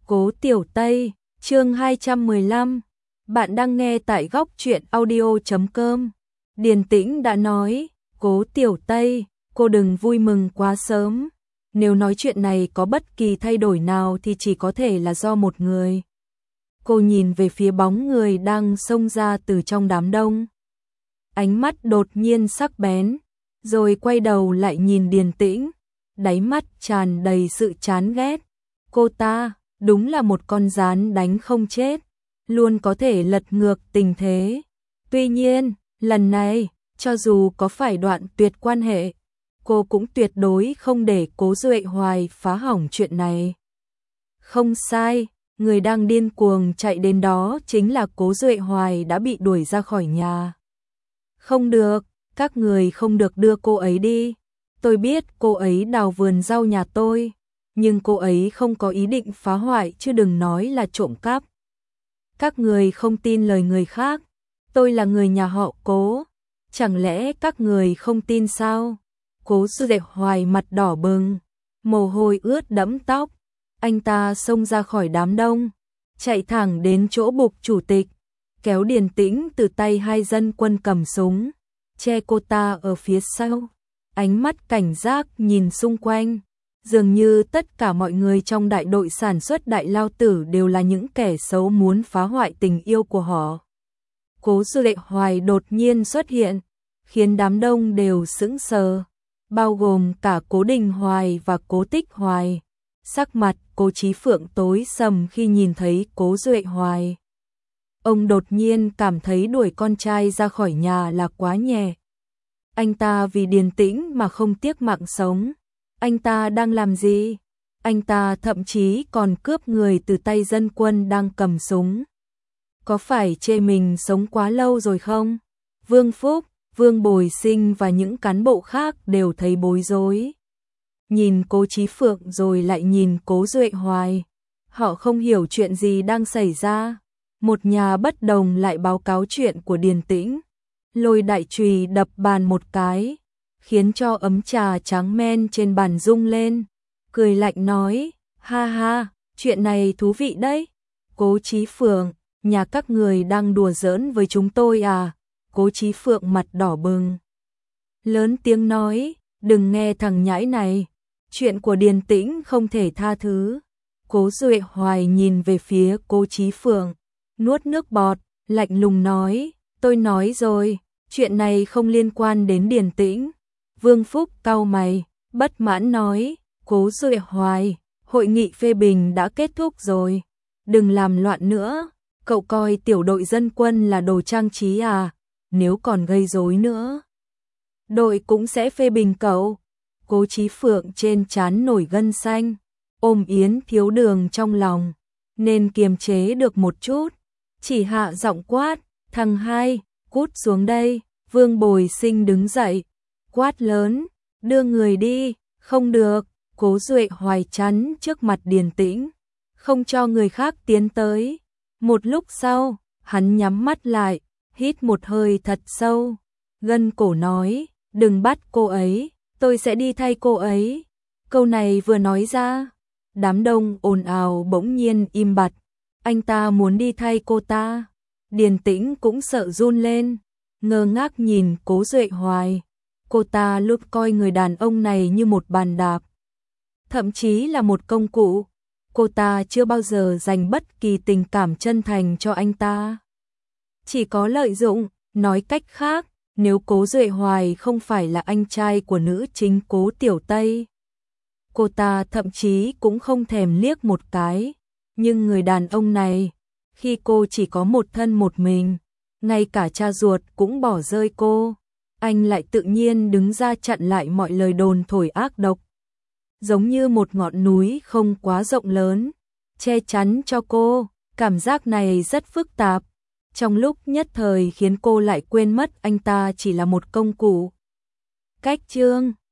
Cố Tiểu Tây, chương 215. Bạn đang nghe tại góc truyện audio.com. Điền Tĩnh đã nói, Cố Tiểu Tây, cô đừng vui mừng quá sớm. Nếu nói chuyện này có bất kỳ thay đổi nào thì chỉ có thể là do một người. Cô nhìn về phía bóng người đang xông ra từ trong đám đông. Ánh mắt đột nhiên sắc bén, rồi quay đầu lại nhìn Điền Tĩnh, đáy mắt tràn đầy sự chán ghét. Cô ta đúng là một con gián đánh không chết, luôn có thể lật ngược tình thế. Tuy nhiên, lần này, cho dù có phải đoạn tuyệt quan hệ, cô cũng tuyệt đối không để Cố Duệ Hoài phá hỏng chuyện này. Không sai, người đang điên cuồng chạy đến đó chính là Cố Duệ Hoài đã bị đuổi ra khỏi nhà. Không được, các người không được đưa cô ấy đi. Tôi biết cô ấy đào vườn rau nhà tôi, nhưng cô ấy không có ý định phá hoại chứ đừng nói là trộm cắp. Các người không tin lời người khác, tôi là người nhà họ Cố, chẳng lẽ các người không tin sao? Cố Duệ Hoài mặt đỏ bừng, mồ hôi ướt đẫm tóc, anh ta xông ra khỏi đám đông, chạy thẳng đến chỗ bục chủ tịch, kéo Điền Tĩnh từ tay hai dân quân cầm súng, che cô ta ở phía sau. Ánh mắt cảnh giác nhìn xung quanh, dường như tất cả mọi người trong đại đội sản xuất Đại Lao Tử đều là những kẻ xấu muốn phá hoại tình yêu của họ. Cố Duệ Hoài đột nhiên xuất hiện, khiến đám đông đều sững sờ, bao gồm cả Cố Đình Hoài và Cố Tích Hoài. Sắc mặt Cố Chí Phượng tối sầm khi nhìn thấy Cố Duệ Hoài. Ông đột nhiên cảm thấy đuổi con trai ra khỏi nhà là quá nhẹ. Anh ta vì Điền Tĩnh mà không tiếc mạng sống. Anh ta đang làm gì? Anh ta thậm chí còn cướp người từ tay dân quân đang cầm súng. Có phải chê mình sống quá lâu rồi không? Vương Phúc, Vương Bồi Sinh và những cán bộ khác đều thấy bối rối. Nhìn Cố Chí Phượng rồi lại nhìn Cố Duệ Hoài. Họ không hiểu chuyện gì đang xảy ra. Một nhà bất đồng lại báo cáo chuyện của Điền Tĩnh. Lôi đại chùy đập bàn một cái, khiến cho ấm trà trắng men trên bàn rung lên, cười lạnh nói, ha ha, chuyện này thú vị đấy. Cố Chí Phượng, nhà các người đang đùa giỡn với chúng tôi à? Cố Chí Phượng mặt đỏ bừng, lớn tiếng nói, đừng nghe thằng nhãi này, chuyện của Điền Tĩnh không thể tha thứ. Cố Duệ Hoài nhìn về phía Cố Chí Phượng, nuốt nước bọt, lạnh lùng nói, tôi nói rồi, chuyện này không liên quan đến Điền Tĩnh. Vương Phúc cau mày, bất mãn nói, Cố Duệ Hoài, hội nghị phê bình đã kết thúc rồi, đừng làm loạn nữa, cậu coi tiểu đội dân quân là đồ trang trí à, nếu còn gây rối nữa, đội cũng sẽ phê bình cậu. Cố Chí Phượng trên trán nổi gân xanh, ôm Yến Thiếu Đường trong lòng, nên kiềm chế được một chút, chỉ hạ giọng quát, thằng hai, cút xuống đây. Vương Bồi Sinh đứng dậy, quát lớn, đưa người đi. Không được. Cố Duệ Hoài chắn trước mặt Điền Tĩnh, không cho người khác tiến tới. Một lúc sau, hắn nhắm mắt lại, hít một hơi thật sâu, gân cổ nói, đừng bắt cô ấy, tôi sẽ đi thay cô ấy. Câu này vừa nói ra, đám đông ồn ào bỗng nhiên im bặt. Anh ta muốn đi thay cô ta. Điền Tĩnh cũng sợ run lên, ngơ ngác nhìn Cố Duệ Hoài. Cô ta luôn coi người đàn ông này như một bàn đạp, thậm chí là một công cụ. Cô ta chưa bao giờ dành bất kỳ tình cảm chân thành cho anh ta, chỉ có lợi dụng. Nói cách khác, nếu Cố Duệ Hoài không phải là anh trai của nữ chính Cố Tiểu Tây, cô ta thậm chí cũng không thèm liếc một cái. Nhưng người đàn ông này, khi cô chỉ có một thân một mình, ngay cả cha ruột cũng bỏ rơi cô, anh lại tự nhiên đứng ra chặn lại mọi lời đồn thổi ác độc, giống như một ngọn núi không quá rộng lớn, che chắn cho cô. Cảm giác này rất phức tạp, trong lúc nhất thời khiến cô lại quên mất anh ta chỉ là một công cụ. Cách chương